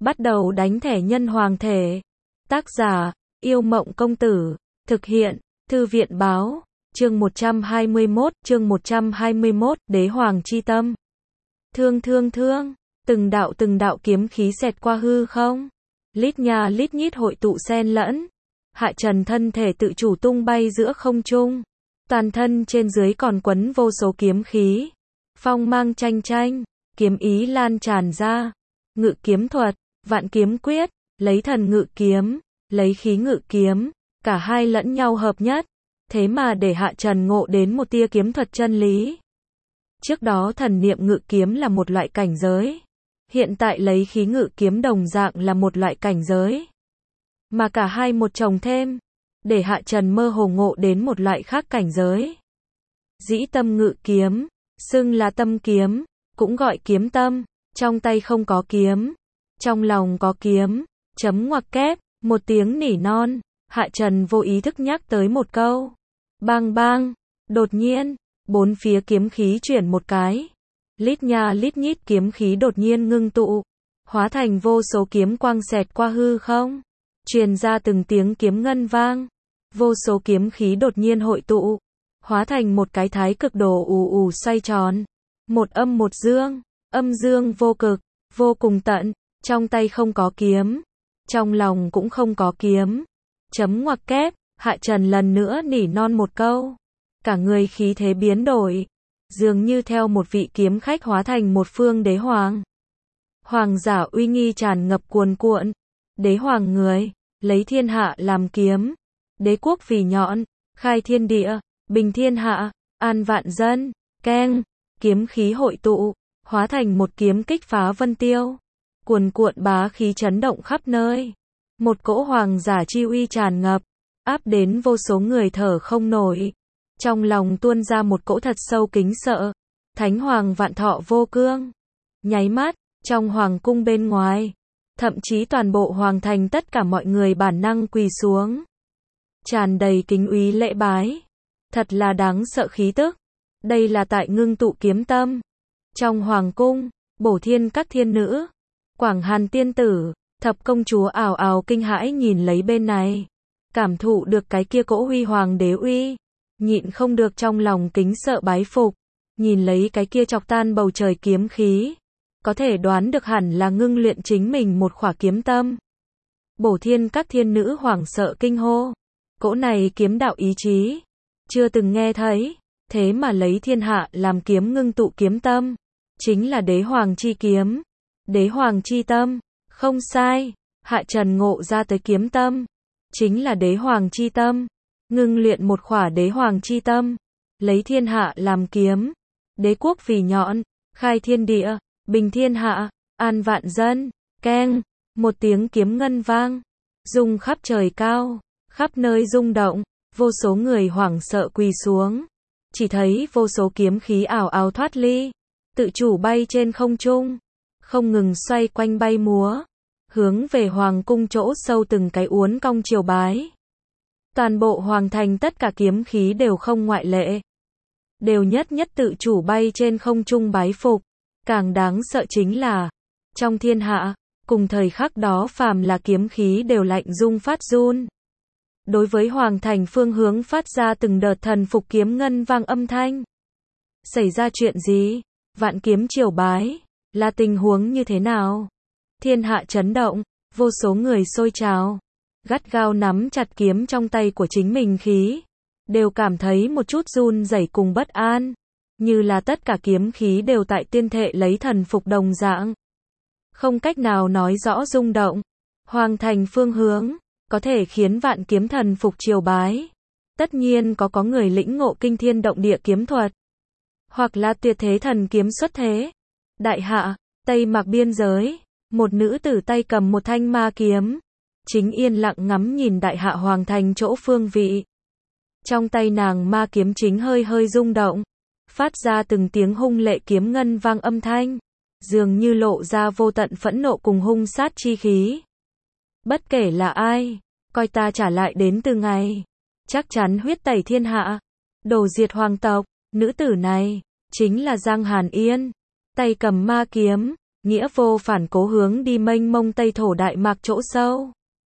Bắt đầu đánh thẻ nhân hoàng thể. Tác giả, Yêu Mộng Công Tử. Thực hiện, Thư viện Báo. Chương 121, Đế Hoàng Chi Tâm. Thương, từng đạo kiếm khí xẹt qua hư không. Lít nha lít nhít hội tụ xen lẫn. Hạ Trần thân thể tự chủ tung bay giữa không trung. Toàn thân trên dưới còn quấn vô số kiếm khí. Phong mang chanh chanh, kiếm ý lan tràn ra. Ngự kiếm thuật, vạn kiếm quyết, lấy thần ngự kiếm, lấy khí ngự kiếm, cả hai lẫn nhau hợp nhất. Thế mà để Hạ Trần ngộ đến một tia kiếm thuật chân lý. Trước đó thần niệm ngự kiếm là một loại cảnh giới. Hiện tại lấy khí ngự kiếm đồng dạng là một loại cảnh giới. Mà cả hai một chồng thêm, để Hạ Trần mơ hồ ngộ đến một loại khác cảnh giới. Dĩ tâm ngự kiếm, xưng là tâm kiếm, cũng gọi kiếm tâm, trong tay không có kiếm, trong lòng có kiếm, chấm ngoặc kép, một tiếng nỉ non, Hạ Trần vô ý thức nhắc tới một câu. Bang bang, đột nhiên, bốn phía kiếm khí chuyển một cái. Lít nha lít nhít kiếm khí đột nhiên ngưng tụ, hóa thành vô số kiếm quang xẹt qua hư không, truyền ra từng tiếng kiếm ngân vang. Vô số kiếm khí đột nhiên hội tụ, hóa thành một cái thái cực đồ ù ù xoay tròn. Một âm một dương, âm dương vô cực, vô cùng tận, trong tay không có kiếm, trong lòng cũng không có kiếm. Chấm ngoặc kép, Hạ Trần lần nữa nỉ non một câu. Cả người khí thế biến đổi, dường như theo một vị kiếm khách hóa thành một phương đế hoàng. Hoàng giả uy nghi tràn ngập cuồn cuộn. Đế hoàng người, lấy thiên hạ làm kiếm. Đế quốc vì nhọn, khai thiên địa, bình thiên hạ, an vạn dân, keng. Kiếm khí hội tụ, hóa thành một kiếm kích phá vân tiêu. Cuồn cuộn bá khí chấn động khắp nơi. Một cỗ hoàng giả chi uy tràn ngập, áp đến vô số người thở không nổi. Trong lòng tuôn ra một cỗ thật sâu kính sợ. Thánh hoàng vạn thọ vô cương. Nháy mắt, trong hoàng cung bên ngoài, thậm chí toàn bộ hoàng thành tất cả mọi người bản năng quỳ xuống. Tràn đầy kính úy lễ bái. Thật là đáng sợ khí tức. Đây là tại ngưng tụ kiếm tâm. Trong hoàng cung, bổ thiên các thiên nữ, Quảng Hàn tiên tử, thập công chúa ào ào kinh hãi nhìn lấy bên này. Cảm thụ được cái kia cỗ huy hoàng đế uy. Nhịn không được trong lòng kính sợ bái phục. Nhìn lấy cái kia chọc tan bầu trời kiếm khí. Có thể đoán được hẳn là ngưng luyện chính mình một khỏa kiếm tâm. Bổ thiên các thiên nữ hoảng sợ kinh hô. Cỗ này kiếm đạo ý chí. Chưa từng nghe thấy. Thế mà lấy thiên hạ làm kiếm ngưng tụ kiếm tâm. Chính là đế hoàng chi kiếm. Đế hoàng chi tâm. Không sai. Hạ Trần ngộ ra tới kiếm tâm. Chính là đế hoàng chi tâm. Ngưng luyện một khỏa đế hoàng chi tâm. Lấy thiên hạ làm kiếm. Đế quốc vì nhọn. Khai thiên địa. Bình thiên hạ. An vạn dân. Keng. Một tiếng kiếm ngân vang. Rung khắp trời cao. Khắp nơi rung động. Vô số người hoảng sợ quỳ xuống. Chỉ thấy vô số kiếm khí ảo ảo thoát ly. Tự chủ bay trên không trung. Không ngừng xoay quanh bay múa. Hướng về hoàng cung chỗ sâu từng cái uốn cong triều bái. Toàn bộ hoàng thành tất cả kiếm khí đều không ngoại lệ. Đều nhất nhất tự chủ bay trên không trung bái phục. Càng đáng sợ chính là, trong thiên hạ, cùng thời khắc đó phàm là kiếm khí đều lạnh rung phát run. Đối với hoàng thành phương hướng phát ra từng đợt thần phục kiếm ngân vang âm thanh. Xảy ra chuyện gì? Vạn kiếm triều bái, là tình huống như thế nào? Thiên hạ chấn động, vô số người sôi trào, gắt gao nắm chặt kiếm trong tay của chính mình khí, đều cảm thấy một chút run rẩy cùng bất an, như là tất cả kiếm khí đều tại tiên thệ lấy thần phục đồng dạng. Không cách nào nói rõ rung động. Hoàng thành phương hướng, có thể khiến vạn kiếm thần phục triều bái. Tất nhiên có người lĩnh ngộ kinh thiên động địa kiếm thuật. Hoặc là tuyệt thế thần kiếm xuất thế. Đại hạ, Tây Mạc biên giới, một nữ tử tay cầm một thanh ma kiếm. Chính yên lặng ngắm nhìn đại hạ hoàng thành chỗ phương vị. Trong tay nàng ma kiếm chính hơi hơi rung động. Phát ra từng tiếng hung lệ kiếm ngân vang âm thanh. Dường như lộ ra vô tận phẫn nộ cùng hung sát chi khí. Bất kể là ai, coi ta trả lại đến từ ngày. Chắc chắn huyết tẩy thiên hạ. Đổ diệt hoàng tộc. Nữ tử này, chính là Giang Hàn Yên. Tay cầm ma kiếm, nghĩa vô phản cố hướng đi mênh mông Tây Thổ Đại Mạc chỗ sâu.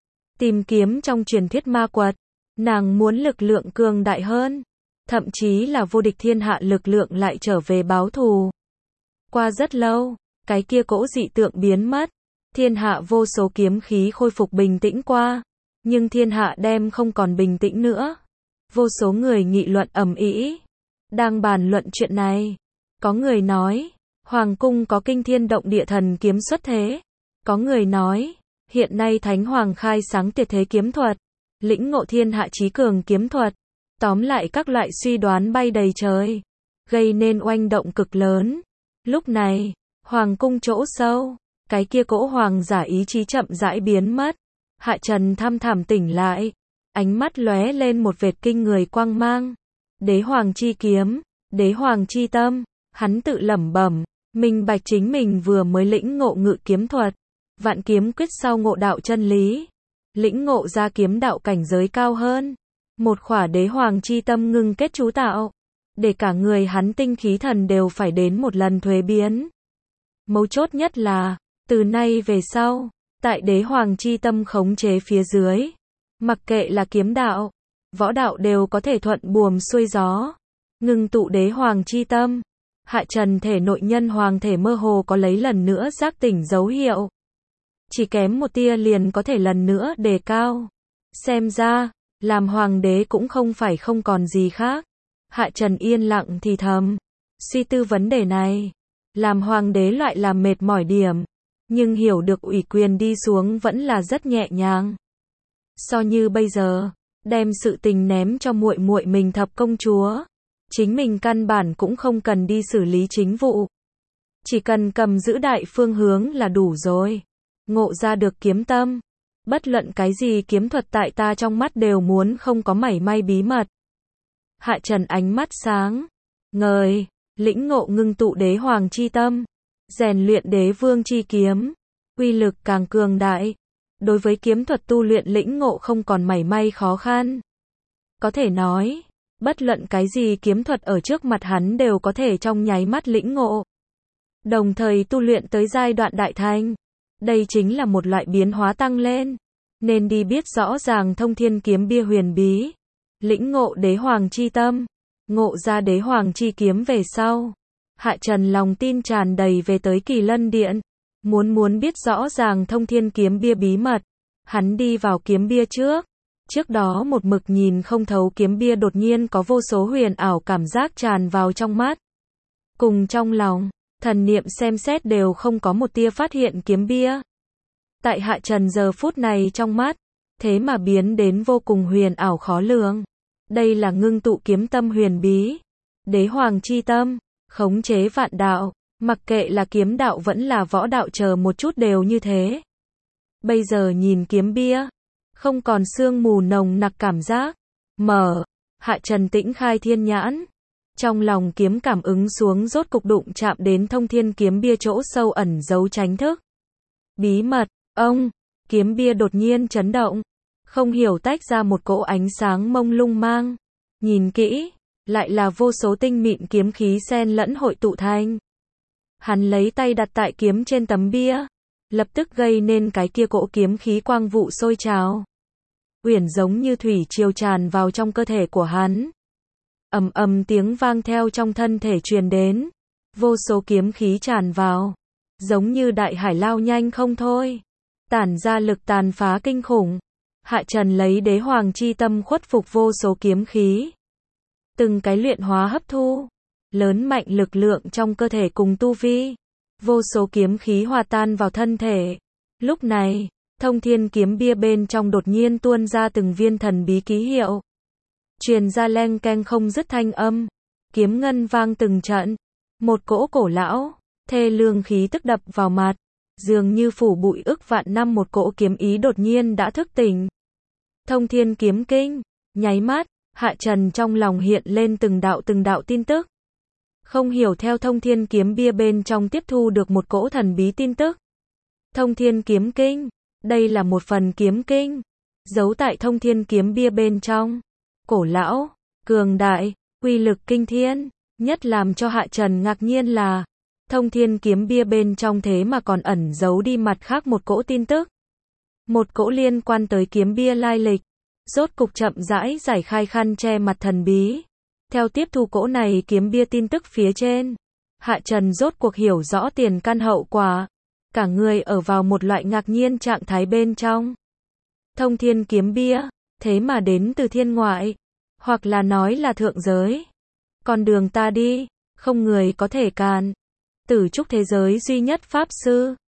Tìm kiếm trong truyền thuyết ma quật, nàng muốn lực lượng cường đại hơn, thậm chí là vô địch thiên hạ lực lượng lại trở về báo thù. Qua rất lâu, cái kia cỗ dị tượng biến mất, thiên hạ vô số kiếm khí khôi phục bình tĩnh qua, nhưng thiên hạ đem không còn bình tĩnh nữa. Vô số người nghị luận ầm ĩ, đang bàn luận chuyện này. Có người nói, Hoàng cung có kinh thiên động địa thần kiếm xuất thế. Có người nói, hiện nay Thánh Hoàng khai sáng tuyệt thế kiếm thuật, lĩnh ngộ thiên hạ chí cường kiếm thuật. Tóm lại các loại suy đoán bay đầy trời, gây nên oanh động cực lớn. Lúc này, Hoàng cung chỗ sâu, cái kia cỗ hoàng giả ý chí chậm rãi biến mất. Hạ Trần thăm thẳm tỉnh lại, ánh mắt lóe lên một vệt kinh người quang mang. Đế hoàng chi kiếm, đế hoàng chi tâm, hắn tự lẩm bẩm, minh bạch chính mình vừa mới lĩnh ngộ ngự kiếm thuật, vạn kiếm quyết sau ngộ đạo chân lý, lĩnh ngộ ra kiếm đạo cảnh giới cao hơn. Một khỏa đế hoàng chi tâm ngưng kết chú tạo, để cả người hắn tinh khí thần đều phải đến một lần thuế biến. Mấu chốt nhất là, từ nay về sau, tại đế hoàng chi tâm khống chế phía dưới, mặc kệ là kiếm đạo, võ đạo đều có thể thuận buồm xuôi gió. Ngưng tụ đế hoàng chi tâm, Hạ Trần thể nội nhân hoàng thể mơ hồ có lấy lần nữa giác tỉnh dấu hiệu. Chỉ kém một tia liền có thể lần nữa đề cao. Xem ra, làm hoàng đế cũng không phải không còn gì khác. Hạ Trần yên lặng thì thầm, suy tư vấn đề này. Làm hoàng đế loại làm mệt mỏi điểm, nhưng hiểu được ủy quyền đi xuống vẫn là rất nhẹ nhàng. So như bây giờ, đem sự tình ném cho muội muội mình Thập công chúa, chính mình căn bản cũng không cần đi xử lý chính vụ. Chỉ cần cầm giữ đại phương hướng là đủ rồi. Ngộ ra được kiếm tâm, bất luận cái gì kiếm thuật tại ta trong mắt đều muốn không có mảy may bí mật. Hạ Trần ánh mắt sáng ngời, lĩnh ngộ ngưng tụ đế hoàng chi tâm, rèn luyện đế vương chi kiếm, uy lực càng cường đại. Đối với kiếm thuật tu luyện lĩnh ngộ không còn mảy may khó khăn. Có thể nói, bất luận cái gì kiếm thuật ở trước mặt hắn đều có thể trong nháy mắt lĩnh ngộ. Đồng thời tu luyện tới giai đoạn đại thành. Đây chính là một loại biến hóa tăng lên. Nên đi biết rõ ràng thông thiên kiếm bia huyền bí. Lĩnh ngộ đế hoàng chi tâm. Ngộ ra đế hoàng chi kiếm về sau. Hạ Trần lòng tin tràn đầy về tới Kỳ Lân Điện. Muốn biết rõ ràng thông thiên kiếm bia bí mật. Hắn đi vào kiếm bia trước. Trước đó một mực nhìn không thấu kiếm bia đột nhiên có vô số huyền ảo cảm giác tràn vào trong mắt. Cùng trong lòng, thần niệm xem xét đều không có một tia phát hiện kiếm bia. Tại Hạ Trần giờ phút này trong mắt, thế mà biến đến vô cùng huyền ảo khó lường. Đây là ngưng tụ kiếm tâm huyền bí. Đế hoàng chi tâm, khống chế vạn đạo, mặc kệ là kiếm đạo vẫn là võ đạo chờ một chút đều như thế. Bây giờ nhìn kiếm bia, không còn sương mù nồng nặc cảm giác. Mở, Hạ Trần tĩnh khai thiên nhãn. Trong lòng kiếm cảm ứng xuống rốt cục đụng chạm đến thông thiên kiếm bia chỗ sâu ẩn giấu tránh thức. Bí mật, ông, kiếm bia đột nhiên chấn động. Không hiểu tách ra một cỗ ánh sáng mông lung mang. Nhìn kỹ, lại là vô số tinh mịn kiếm khí xen lẫn hội tụ thành. Hắn lấy tay đặt tại kiếm trên tấm bia, lập tức gây nên cái kia cỗ kiếm khí quang vụ sôi trào. Uyển giống như thủy triều tràn vào trong cơ thể của hắn. Ầm ầm tiếng vang theo trong thân thể truyền đến. Vô số kiếm khí tràn vào, giống như đại hải lao nhanh không thôi, tản ra lực tàn phá kinh khủng. Hạ Trần lấy đế hoàng chi tâm khuất phục vô số kiếm khí. Từng cái luyện hóa hấp thu, lớn mạnh lực lượng trong cơ thể cùng tu vi. Vô số kiếm khí hòa tan vào thân thể. Lúc này, thông thiên kiếm bia bên trong đột nhiên tuôn ra từng viên thần bí ký hiệu. Truyền ra leng keng không dứt thanh âm. Kiếm ngân vang từng trận. Một cỗ cổ lão, thê lương khí tức đập vào mặt. Dường như phủ bụi ức vạn năm một cỗ kiếm ý đột nhiên đã thức tỉnh. Thông thiên kiếm kinh, nháy mắt, Hạ Trần trong lòng hiện lên từng đạo tin tức. Không hiểu theo thông thiên kiếm bia bên trong tiếp thu được một cỗ thần bí tin tức. Thông thiên kiếm kinh, đây là một phần kiếm kinh, giấu tại thông thiên kiếm bia bên trong. Cổ lão, cường đại, uy lực kinh thiên, nhất làm cho Hạ Trần ngạc nhiên là, Thông thiên kiếm bia bên trong thế mà còn ẩn giấu đi mặt khác một cỗ tin tức. Một cỗ liên quan tới kiếm bia lai lịch. Rốt cục chậm rãi giải khai khăn che mặt thần bí. Theo tiếp thu cỗ này kiếm bia tin tức phía trên, Hạ Trần rốt cuộc hiểu rõ tiền căn hậu quả. Cả người ở vào một loại ngạc nhiên trạng thái bên trong. Thông thiên kiếm bia, thế mà đến từ thiên ngoại, hoặc là nói là thượng giới. Con đường ta đi, không người có thể cản. Tử trúc thế giới duy nhất pháp sư,